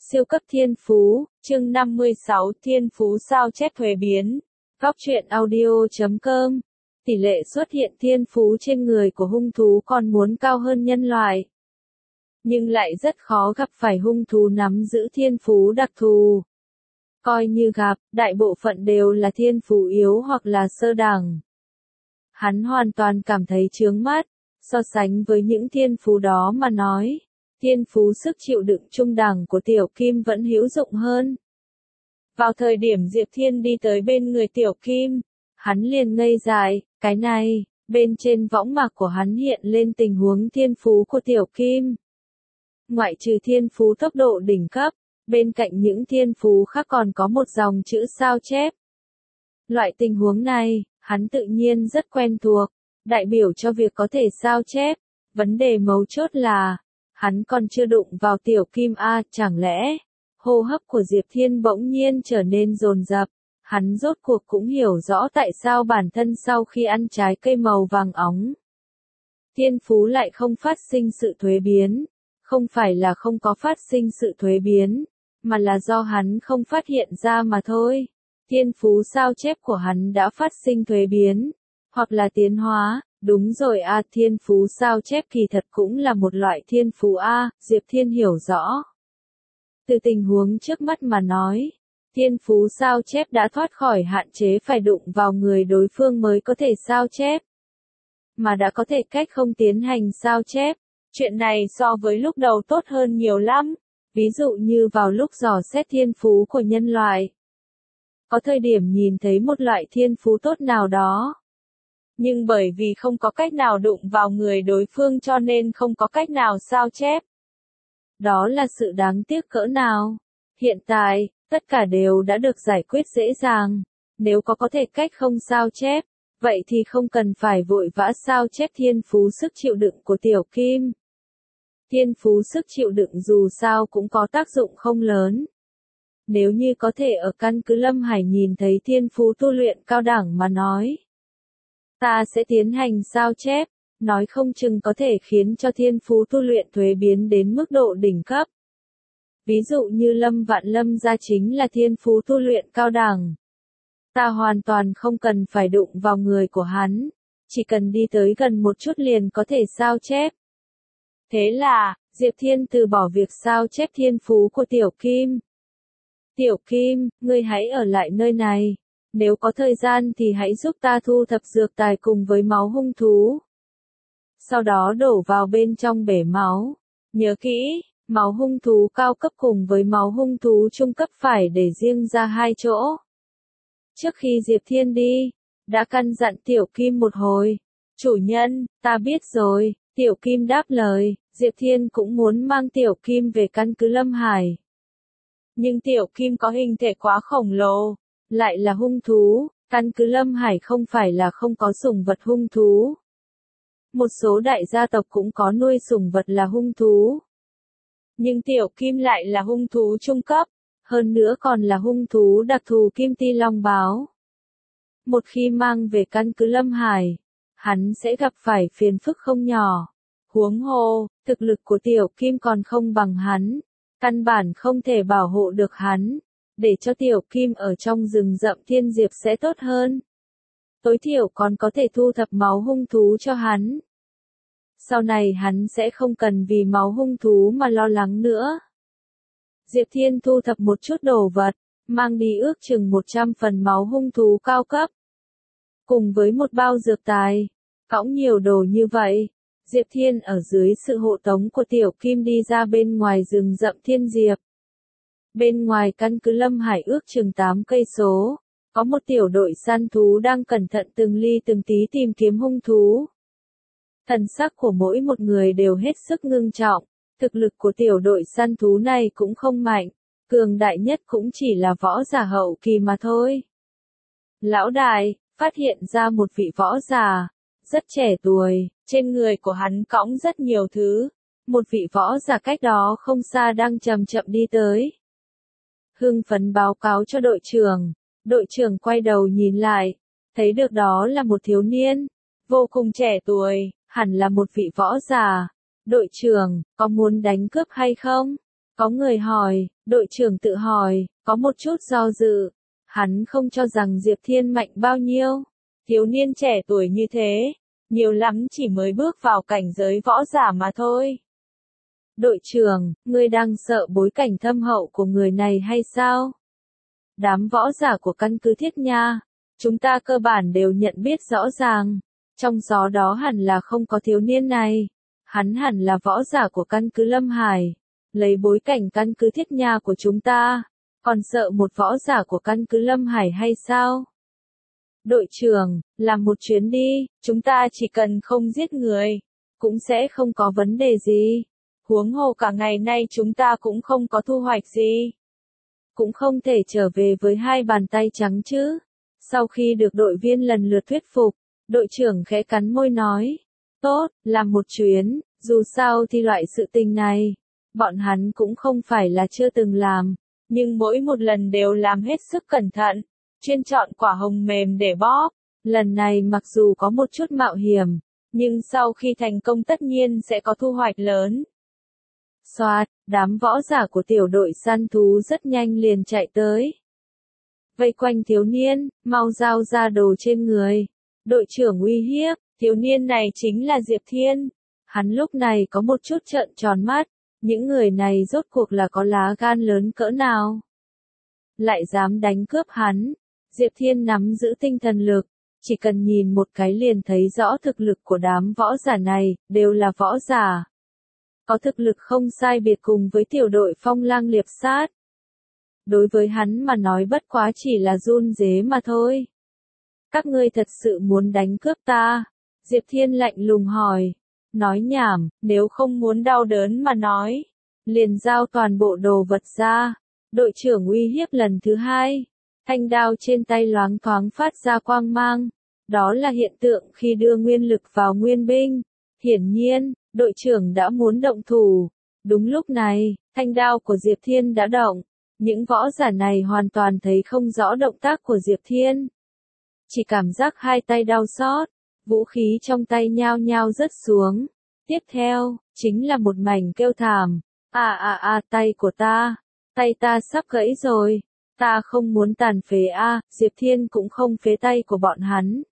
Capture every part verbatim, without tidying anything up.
Siêu cấp thiên phú, chương năm mươi sáu thiên phú sao chép thuế biến. Góc truyện audio chấm com. Tỷ lệ xuất hiện thiên phú trên người của hung thú còn muốn cao hơn nhân loại. Nhưng lại rất khó gặp phải hung thú nắm giữ thiên phú đặc thù. Coi như gặp, đại bộ phận đều là thiên phú yếu hoặc là sơ đẳng. Hắn hoàn toàn cảm thấy chướng mắt, so sánh với những thiên phú đó mà nói. Thiên phú sức chịu đựng trung đẳng của Tiểu Kim vẫn hữu dụng hơn. Vào thời điểm Diệp Thiên đi tới bên người Tiểu Kim, hắn liền ngây dại, cái này, bên trên võng mạc của hắn hiện lên tình huống thiên phú của Tiểu Kim. Ngoại trừ thiên phú tốc độ đỉnh cấp, bên cạnh những thiên phú khác còn có một dòng chữ sao chép. Loại tình huống này, hắn tự nhiên rất quen thuộc, đại biểu cho việc có thể sao chép. Vấn đề mấu chốt là, hắn còn chưa đụng vào Tiểu Kim a, chẳng lẽ, hô hấp của Diệp Thiên bỗng nhiên trở nên dồn dập, hắn rốt cuộc cũng hiểu rõ tại sao bản thân sau khi ăn trái cây màu vàng óng. Thiên phú lại không phát sinh sự thuế biến, không phải là không có phát sinh sự thuế biến, mà là do hắn không phát hiện ra mà thôi. Thiên phú sao chép của hắn đã phát sinh thuế biến, hoặc là tiến hóa. Đúng rồi a, thiên phú sao chép kỳ thật cũng là một loại thiên phú a, Diệp Thiên hiểu rõ. Từ tình huống trước mắt mà nói, thiên phú sao chép đã thoát khỏi hạn chế phải đụng vào người đối phương mới có thể sao chép. Mà đã có thể cách không tiến hành sao chép, chuyện này so với lúc đầu tốt hơn nhiều lắm, ví dụ như vào lúc dò xét thiên phú của nhân loại. Có thời điểm nhìn thấy một loại thiên phú tốt nào đó. Nhưng bởi vì không có cách nào đụng vào người đối phương cho nên không có cách nào sao chép. Đó là sự đáng tiếc cỡ nào. Hiện tại, tất cả đều đã được giải quyết dễ dàng. Nếu có có thể cách không sao chép, vậy thì không cần phải vội vã sao chép thiên phú sức chịu đựng của Tiểu Kim. Thiên phú sức chịu đựng dù sao cũng có tác dụng không lớn. Nếu như có thể ở căn cứ Lâm Hải nhìn thấy thiên phú tu luyện cao đẳng mà nói. Ta sẽ tiến hành sao chép, nói không chừng có thể khiến cho thiên phú tu luyện thuế biến đến mức độ đỉnh cấp. Ví dụ như Lâm Vạn Lâm gia chính là thiên phú tu luyện cao đẳng. Ta hoàn toàn không cần phải đụng vào người của hắn, chỉ cần đi tới gần một chút liền có thể sao chép. Thế là, Diệp Thiên từ bỏ việc sao chép thiên phú của Tiểu Kim. Tiểu Kim, ngươi hãy ở lại nơi này. Nếu có thời gian thì hãy giúp ta thu thập dược tài cùng với máu hung thú. Sau đó đổ vào bên trong bể máu. Nhớ kỹ, máu hung thú cao cấp cùng với máu hung thú trung cấp phải để riêng ra hai chỗ. Trước khi Diệp Thiên đi, đã căn dặn Tiểu Kim một hồi. Chủ nhân, ta biết rồi, Tiểu Kim đáp lời, Diệp Thiên cũng muốn mang Tiểu Kim về căn cứ Lâm Hải. Nhưng Tiểu Kim có hình thể quá khổng lồ. Lại là hung thú, căn cứ Lâm Hải không phải là không có sủng vật hung thú. Một số đại gia tộc cũng có nuôi sủng vật là hung thú. Nhưng Tiểu Kim lại là hung thú trung cấp, hơn nữa còn là hung thú đặc thù Kim Ti Long Báo. Một khi mang về căn cứ Lâm Hải, hắn sẽ gặp phải phiền phức không nhỏ. Huống hồ, thực lực của Tiểu Kim còn không bằng hắn, căn bản không thể bảo hộ được hắn. Để cho Tiểu Kim ở trong rừng rậm thiên diệp sẽ tốt hơn. Tối thiểu còn có thể thu thập máu hung thú cho hắn. Sau này hắn sẽ không cần vì máu hung thú mà lo lắng nữa. Diệp Thiên thu thập một chút đồ vật, mang đi ước chừng một trăm phần máu hung thú cao cấp. Cùng với một bao dược tài, cõng nhiều đồ như vậy, Diệp Thiên ở dưới sự hộ tống của Tiểu Kim đi ra bên ngoài rừng rậm thiên diệp. Bên ngoài căn cứ Lâm Hải ước chừng tám cây số, có một tiểu đội săn thú đang cẩn thận từng ly từng tí tìm kiếm hung thú. Thần sắc của mỗi một người đều hết sức ngưng trọng, thực lực của tiểu đội săn thú này cũng không mạnh, cường đại nhất cũng chỉ là võ giả hậu kỳ mà thôi. Lão đại, phát hiện ra một vị võ giả, rất trẻ tuổi, trên người của hắn cõng rất nhiều thứ, một vị võ giả cách đó không xa đang chậm chậm đi tới. Hưng phấn báo cáo cho đội trưởng, đội trưởng quay đầu nhìn lại, thấy được đó là một thiếu niên, vô cùng trẻ tuổi, hẳn là một vị võ giả. Đội trưởng, có muốn đánh cướp hay không? Có người hỏi, đội trưởng tự hỏi, có một chút do dự. Hắn không cho rằng Diệp Thiên mạnh bao nhiêu. Thiếu niên trẻ tuổi như thế, nhiều lắm chỉ mới bước vào cảnh giới võ giả mà thôi. Đội trưởng, ngươi đang sợ bối cảnh thâm hậu của người này hay sao? Đám võ giả của căn cứ Thiết Nha, chúng ta cơ bản đều nhận biết rõ ràng. Trong gió đó hẳn là không có thiếu niên này. Hắn hẳn là võ giả của căn cứ Lâm Hải. Lấy bối cảnh căn cứ Thiết Nha của chúng ta, còn sợ một võ giả của căn cứ Lâm Hải hay sao? Đội trưởng, làm một chuyến đi, chúng ta chỉ cần không giết người, cũng sẽ không có vấn đề gì. Huống hồ cả ngày nay chúng ta cũng không có thu hoạch gì. Cũng không thể trở về với hai bàn tay trắng chứ. Sau khi được đội viên lần lượt thuyết phục, đội trưởng khẽ cắn môi nói, tốt, làm một chuyến, dù sao thì loại sự tình này, bọn hắn cũng không phải là chưa từng làm, nhưng mỗi một lần đều làm hết sức cẩn thận, chuyên chọn quả hồng mềm để bóp. Lần này mặc dù có một chút mạo hiểm, nhưng sau khi thành công tất nhiên sẽ có thu hoạch lớn. Soạt, đám võ giả của tiểu đội săn thú rất nhanh liền chạy tới. Vây quanh thiếu niên, mau giao ra đồ trên người. Đội trưởng uy hiếp, thiếu niên này chính là Diệp Thiên. Hắn lúc này có một chút trợn tròn mắt, những người này rốt cuộc là có lá gan lớn cỡ nào. Lại dám đánh cướp hắn. Diệp Thiên nắm giữ tinh thần lực, chỉ cần nhìn một cái liền thấy rõ thực lực của đám võ giả này, đều là võ giả. Có thực lực không sai biệt cùng với tiểu đội Phong Lang Liệp Sát. Đối với hắn mà nói bất quá chỉ là run rế mà thôi. Các ngươi thật sự muốn đánh cướp ta? Diệp Thiên lạnh lùng hỏi. Nói nhảm, nếu không muốn đau đớn mà nói, liền giao toàn bộ đồ vật ra. Đội trưởng uy hiếp lần thứ hai. Thanh đao trên tay loáng thoáng phát ra quang mang. Đó là hiện tượng khi đưa nguyên lực vào nguyên binh. Hiển nhiên, đội trưởng đã muốn động thủ. Đúng lúc này, thanh đao của Diệp Thiên đã động. Những võ giả này hoàn toàn thấy không rõ động tác của Diệp Thiên. Chỉ cảm giác hai tay đau xót, vũ khí trong tay nhao nhao rớt xuống. Tiếp theo, chính là một mảnh kêu thảm. À à à, tay của ta, tay ta sắp gãy rồi. Ta không muốn tàn phế a, à, Diệp Thiên cũng không phế tay của bọn hắn.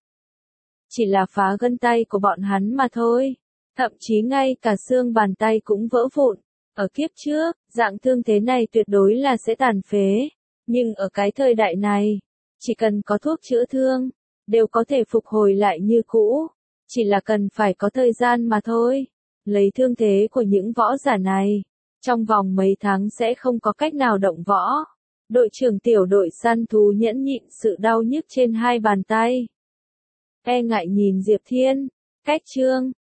Chỉ là phá gân tay của bọn hắn mà thôi. Thậm chí ngay cả xương bàn tay cũng vỡ vụn. Ở kiếp trước, dạng thương thế này tuyệt đối là sẽ tàn phế. Nhưng ở cái thời đại này, chỉ cần có thuốc chữa thương, đều có thể phục hồi lại như cũ. Chỉ là cần phải có thời gian mà thôi. Lấy thương thế của những võ giả này, trong vòng mấy tháng sẽ không có cách nào động võ. Đội trưởng tiểu đội săn thú nhẫn nhịn sự đau nhức trên hai bàn tay. E ngại nhìn Diệp Thiên, cách chương.